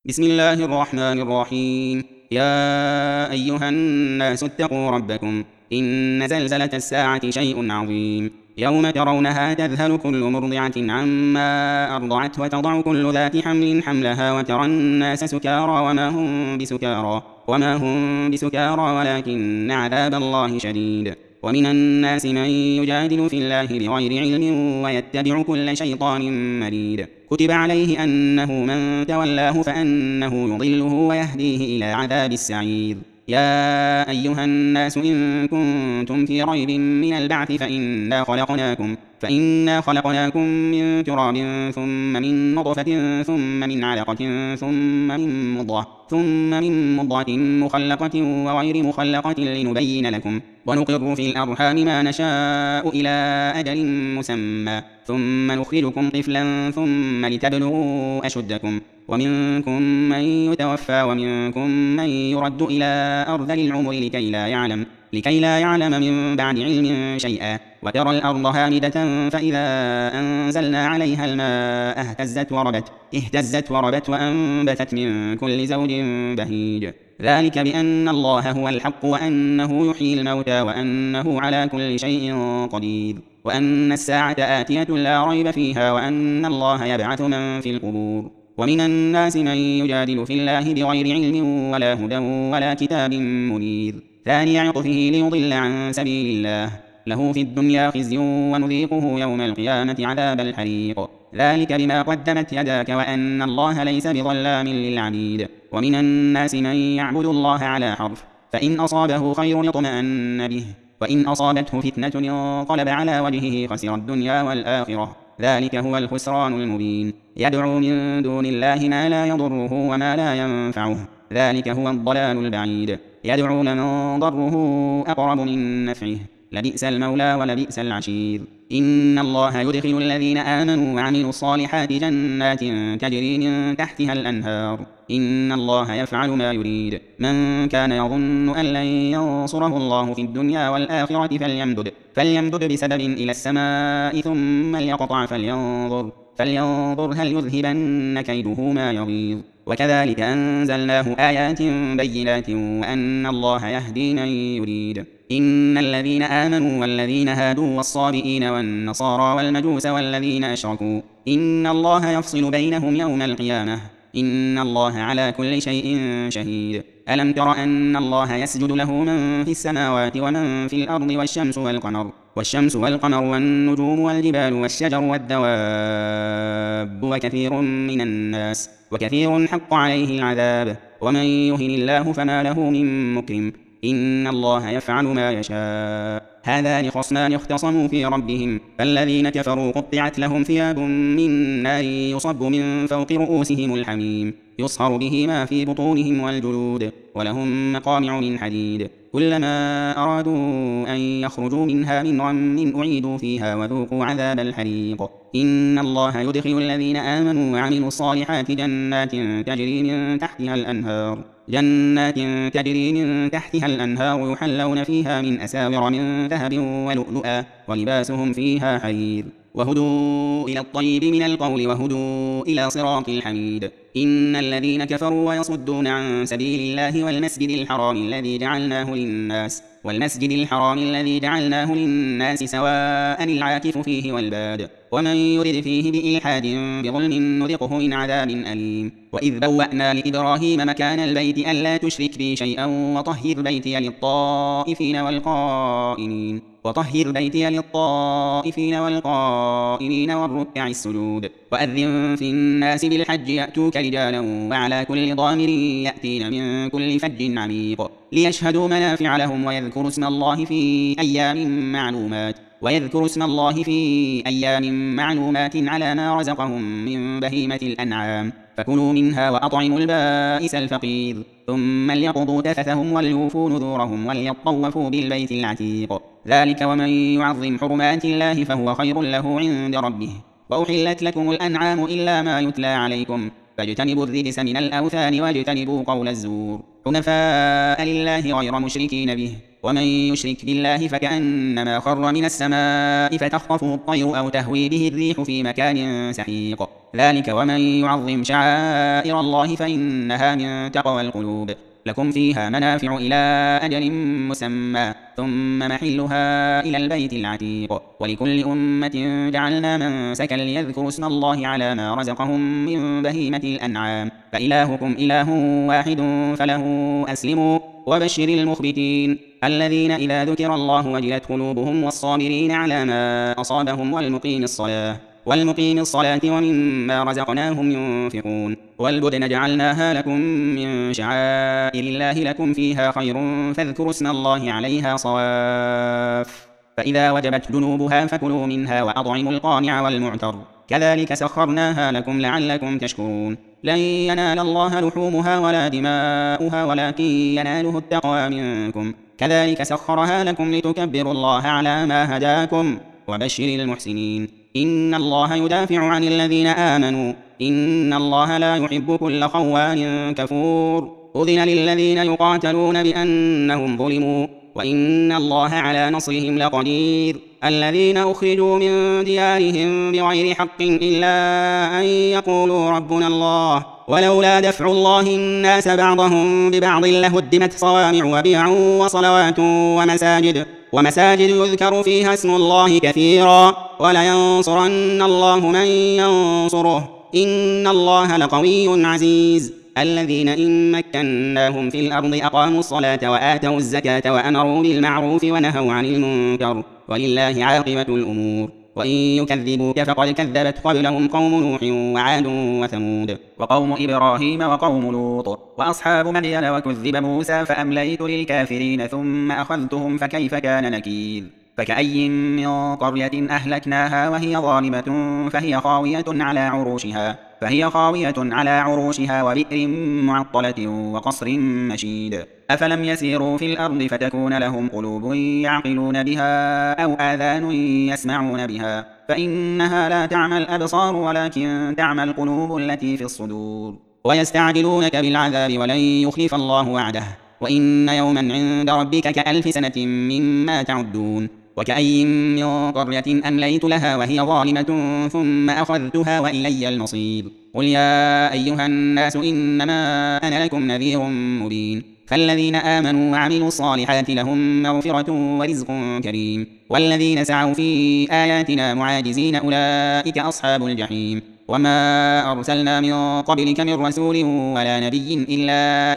بسم الله الرحمن الرحيم. يا أيها الناس اتقوا ربكم، إن زلزلة الساعة شيء عظيم. يوم ترونها تذهل كل مرضعة عما أرضعت وتضع كل ذات حمل حملها وترى الناس سكارى وما هم بسكارى ولكن عذاب الله شديد. ومن الناس من يجادل في الله بغير علم ويتبع كل شيطان مريد. كتب عليه أنه من تولاه فأنه يضله ويهديه إلى عذاب السعير. يا أيها الناس إن كنتم في ريب من البعث فإنا خلقناكم من تراب ثم من نطفة ثم من علقة ثم من مضغة مخلقة وغير مخلقة لنبين لكم، ونقر في الأرحام ما نشاء إلى أجل مسمى ثم نخرجكم طفلا ثم لتبلغوا أشدكم، ومنكم من يتوفى ومنكم من يرد إلى أرذل العمر لكي لا يعلم من بعد علم شيئا. وترى الأرض هامدة فإذا أنزلنا عليها الماء اهتزت وربت وأنبتت من كل زوج بهيج. ذلك بأن الله هو الحق وأنه يحيي الموتى وأنه على كل شيء قدير، وأن الساعة آتية لا ريب فيها وأن الله يبعث من في القبور. ومن الناس من يجادل في الله بغير علم ولا هدى ولا كتاب منير. ثاني عطفه ليضل عن سبيل الله، له في الدنيا خزي ونذيقه يوم القيامة عذاب الحريق. ذلك بما قدمت يداك وأن الله ليس بظلام للعبيد. ومن الناس من يعبد الله على حرف، فإن أصابه خير اطمأن به وإن أصابته فتنة انقلب على وجهه خسر الدنيا والآخرة. ذلك هو الخسران المبين. يدعو من دون الله ما لا يضره وما لا ينفعه، ذلك هو الضلال البعيد. يدعو لمن ضره أقرب من نفعه، لبئس المولى ولبئس العشير. إن الله يدخل الذين آمنوا وعملوا الصالحات جنات تجري من تحتها الأنهار، إن الله يفعل ما يريد. من كان يظن أن لن ينصره الله في الدنيا والآخرة فليمدد بسبب إلى السماء ثم ليقطع فلينظر هل يذهبن كيده ما يغيظ. وكذلك أنزلناه آيات بينات وأن الله يهدي من يريد. إن الذين آمنوا والذين هادوا والصابئين والنصارى والمجوس والذين أشركوا إن الله يفصل بينهم يوم القيامة، إن الله على كل شيء شهيد. ألم تر أن الله يسجد له من في السماوات ومن في الأرض والشمس والقمر والنجوم والجبال والشجر والدواب وكثير حق عليه العذاب، ومن يهن الله فما له من مكرم، إن الله يفعل ما يشاء. هذان خصمان اختصموا في ربهم، فالذين كفروا قطعت لهم ثياب من نار يصب من فوق رؤوسهم الحميم يصهر به ما في بطونهم والجلود، ولهم مقامع من حديد. كلما أرادوا أن يخرجوا منها من غم أعيدوا فيها وذوقوا عذاب الحريق. إن الله يدخل الذين آمنوا وعملوا الصالحات جنات تجري من تحتها الأنهار يحلون فيها من أساور من ذهب ولؤلؤا ولباسهم فيها حرير. وهدوا إلى الطيب من القول وهدوا إلى صراط الحميد. إن الذين كفروا ويصدون عن سبيل الله والمسجد الحرام الذي جعلناه للناس سواء العاكف فيه والباد، ومن يرد فيه بإلحاد بظلم نذقه من عذاب أليم. وإذ بوأنا لإبراهيم مكان البيت ألا تشرك بي شيئا وطهر بيتي للطائفين والقائمين والركع السجود. وأذن في الناس بالحج يأتوك رجالا وعلى كل ضامر يأتين من كل فج عميق ليشهدوا منافع لهم ويذكروا اسم الله في أيام معلومات على ما رزقهم من بهيمة الأنعام، فكلوا منها وأطعموا البائس الفقير، ثم ليقضوا تفثهم وليوفوا نذورهم وليطوفوا بالبيت العتيق. ذلك ومن يعظم حرمات الله فهو خير له عند ربه. وأحلت لكم الأنعام إلا ما يتلى عليكم، فاجتنبوا الرجس من الأوثان واجتنبوا قول الزور، حنفاء لله غير مشركين به، ومن يشرك بالله فكأنما خر من السماء فتخطفه الطير أو تهوي به الريح في مكان سحيق. ذلك ومن يعظم شعائر الله فإنها من تقوى القلوب. لكم فيها منافع إلى أجل مسمى ثم محلها إلى البيت العتيق. ولكل أمة جعلنا منسكا ليذكروا اسم الله على ما رزقهم من بهيمة الأنعام فإلهكم إله واحد فله أسلموا. وبشر المخبتين الذين إذا ذكر الله وجلت قلوبهم والصابرين على ما أصابهم والمقيم الصلاة ومما رزقناهم ينفقون. والبدن جعلناها لكم من شعائر الله لكم فيها خير فاذكروا اسم الله عليها صواف. فإذا وجبت جنوبها فكلوا منها وأطعموا القانع والمعتر كذلك سخرناها لكم لعلكم تشكرون. لن ينال الله لحومها ولا دماؤها ولكن يناله التقوى منكم. كذلك سخرها لكم لتكبروا الله على ما هداكم. وبشر المحسنين إن الله يدافع عن الذين آمنوا إن الله لا يحب كل خوان كفور. أذن للذين يقاتلون بأنهم ظلموا وإن الله على نصرهم لقدير. الذين أخرجوا من ديارهم بغير حق إلا أن يقولوا ربنا الله ولولا دفع الله الناس بعضهم ببعض لهدمت صوامع وبيع وصلوات ومساجد يذكر فيها اسم الله كثيرا ولينصرن الله من ينصره إن الله لقوي عزيز. الذين إن مكناهم في الأرض أقاموا الصلاة وآتوا الزكاة وأمروا بالمعروف ونهوا عن المنكر ولله عاقبة الأمور. وإن يكذبوك فقد كذبت قبلهم قوم نوح وعاد وثمود وقوم إبراهيم وقوم لوط وأصحاب مدين وكذب موسى فأمليت للكافرين ثم أخذتهم فكيف كان نكير. فكأي من قرية أهلكناها وهي ظالمة فهي خاوية على عروشها وبئر معطلة وقصر مشيد. أفلم يسيروا في الأرض فتكون لهم قلوب يعقلون بها أو آذان يسمعون بها فإنها لا تعمى الأبصار ولكن تعمى القلوب التي في الصدور. ويستعجلونك بالعذاب ولن يخلف الله وعده وإن يوما عند ربك كألف سنة مما تعدون. وكأي من قرية أمليت لها وهي ظالمة ثم أخذتها وإلي المصير. قل يا أيها الناس إنما أنا لكم نذير مبين. فالذين آمنوا وعملوا الصالحات لهم مغفرة ورزق كريم والذين سعوا في آياتنا معاجزين أولئك أصحاب الجحيم. وما أرسلنا من قبلك من رسول ولا نبي إلا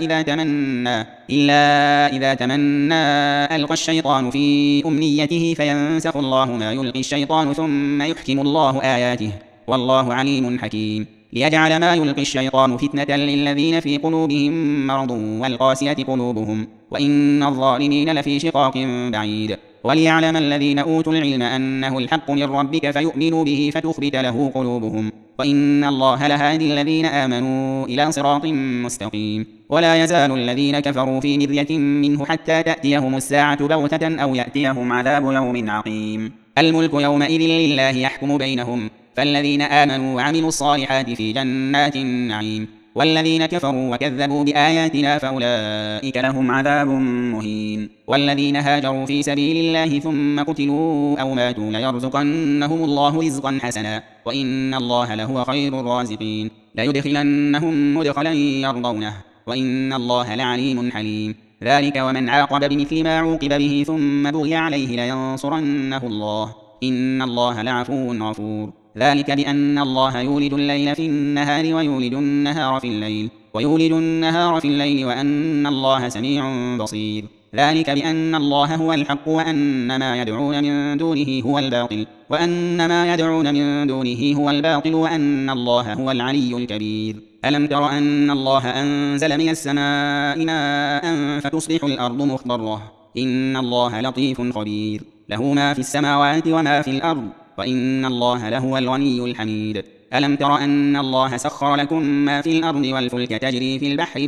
إذا تمنى ألقى الشيطان في أمنيته فينسخ الله ما يلقي الشيطان ثم يحكم الله آياته والله عليم حكيم. ليجعل ما يلقي الشيطان فتنة للذين في قلوبهم مرض والقاسية قلوبهم وإن الظالمين لفي شقاق بعيد. وليعلم الذين أوتوا العلم أنه الحق من ربك فيؤمنوا به فتخبت له قلوبهم وإن الله لهادي الذين آمنوا إلى صراط مستقيم. ولا يزال الذين كفروا في مرية منه حتى تأتيهم الساعة بغتة أو يأتيهم عذاب يوم عقيم. الملك يومئذ لله يحكم بينهم فالذين آمنوا وعملوا الصالحات في جنات النعيم والذين كفروا وكذبوا بآياتنا فأولئك لهم عذاب مهين. والذين هاجروا في سبيل الله ثم قتلوا أو ماتوا ليرزقنهم الله رزقا حسنا وإن الله لهو خير الرازقين. ليدخلنهم مدخلا يرضونه وإن الله لعليم حليم. ذلك ومن عاقب بمثل ما عوقب به ثم بغي عليه لينصرنه الله إن الله لعفو غفور. ذلك بأن الله يولد الليل في النهار ويولد النهار في الليل وأن الله سميع بصير. ذلك بأن الله هو الحق وأن ما يدعون من دونه هو الباطل وأن الله هو العلي الكبير. ألم تر أن الله أنزل من السماء ماء فتصبح الأرض مخضرة إن الله لطيف خبير. له ما في السماوات وما في الأرض وإن الله لهو الغني الحميد. ألم تر أن الله سخر لكم ما في الأرض والفلك تجري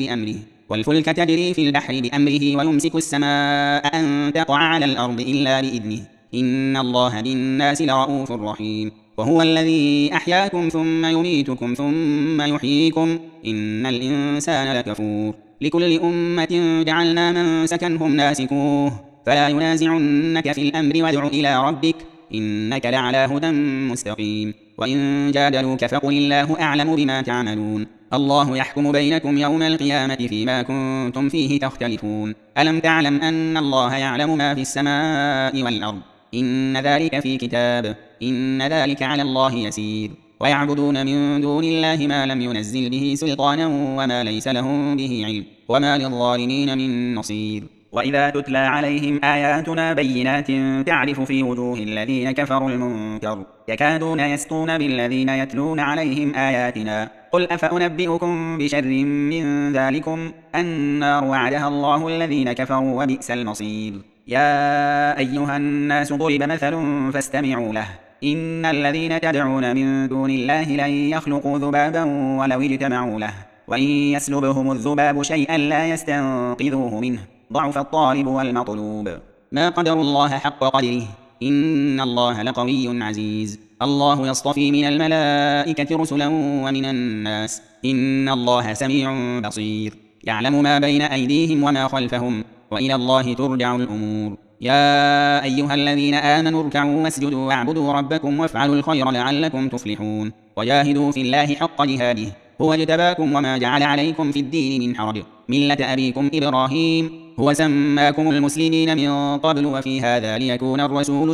في البحر بأمره ويمسك السماء أن تقع على الأرض إلا بإذنه إن الله بالناس لرؤوف رحيم. وهو الذي أحياكم ثم يميتكم ثم يحييكم إن الإنسان لكفور. لكل أمة جعلنا منسكا هم ناسكوه فلا ينازعنك في الأمر وادع إلى ربك إنك لعلى هدى مستقيم. وإن جادلوك فقل الله أعلم بما تعملون الله يحكم بينكم يوم القيامة فيما كنتم فيه تختلفون. ألم تعلم أن الله يعلم ما في السماء والأرض إن ذلك في كتاب إن ذلك على الله يسير. ويعبدون من دون الله ما لم ينزل به سلطانا وما ليس لهم به علم وما للظالمين من نصير. وإذا تتلى عليهم آياتنا بينات تعرف في وجوه الذين كفروا المنكر يكادون يسطون بالذين يتلون عليهم آياتنا قل أفأنبئكم بشر من ذلكم النار وعدها الله الذين كفروا وبئس المصير. يا أيها الناس ضرب مثل فاستمعوا له إن الذين تدعون من دون الله لن يخلقوا ذبابا ولو اجتمعوا له وإن يسلبهم الذباب شيئا لا يستنقذوه منه ضعف الطالب والمطلوب. ما قدر الله حق قدره إن الله لقوي عزيز. الله يصطفي من الملائكة رسلا ومن الناس إن الله سميع بصير. يعلم ما بين أيديهم وما خلفهم وإلى الله ترجع الأمور. يا أيها الذين آمنوا اركعوا واسجدوا واعبدوا ربكم وافعلوا الخير لعلكم تفلحون. وجاهدوا في الله حق جهاده هو اجتباكم وما جعل عليكم في الدين من حرج ملة أبيكم إبراهيم هو سماكم المسلمين من قبل وفي هذا ليكون الرسول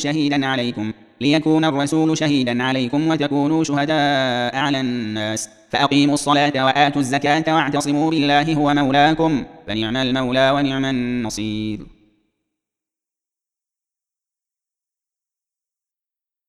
شهيدا عليكم وتكونوا شهداء على الناس فأقيموا الصلاة وآتوا الزكاة واعتصموا بالله هو مولاكم فنعم المولى ونعم النصير.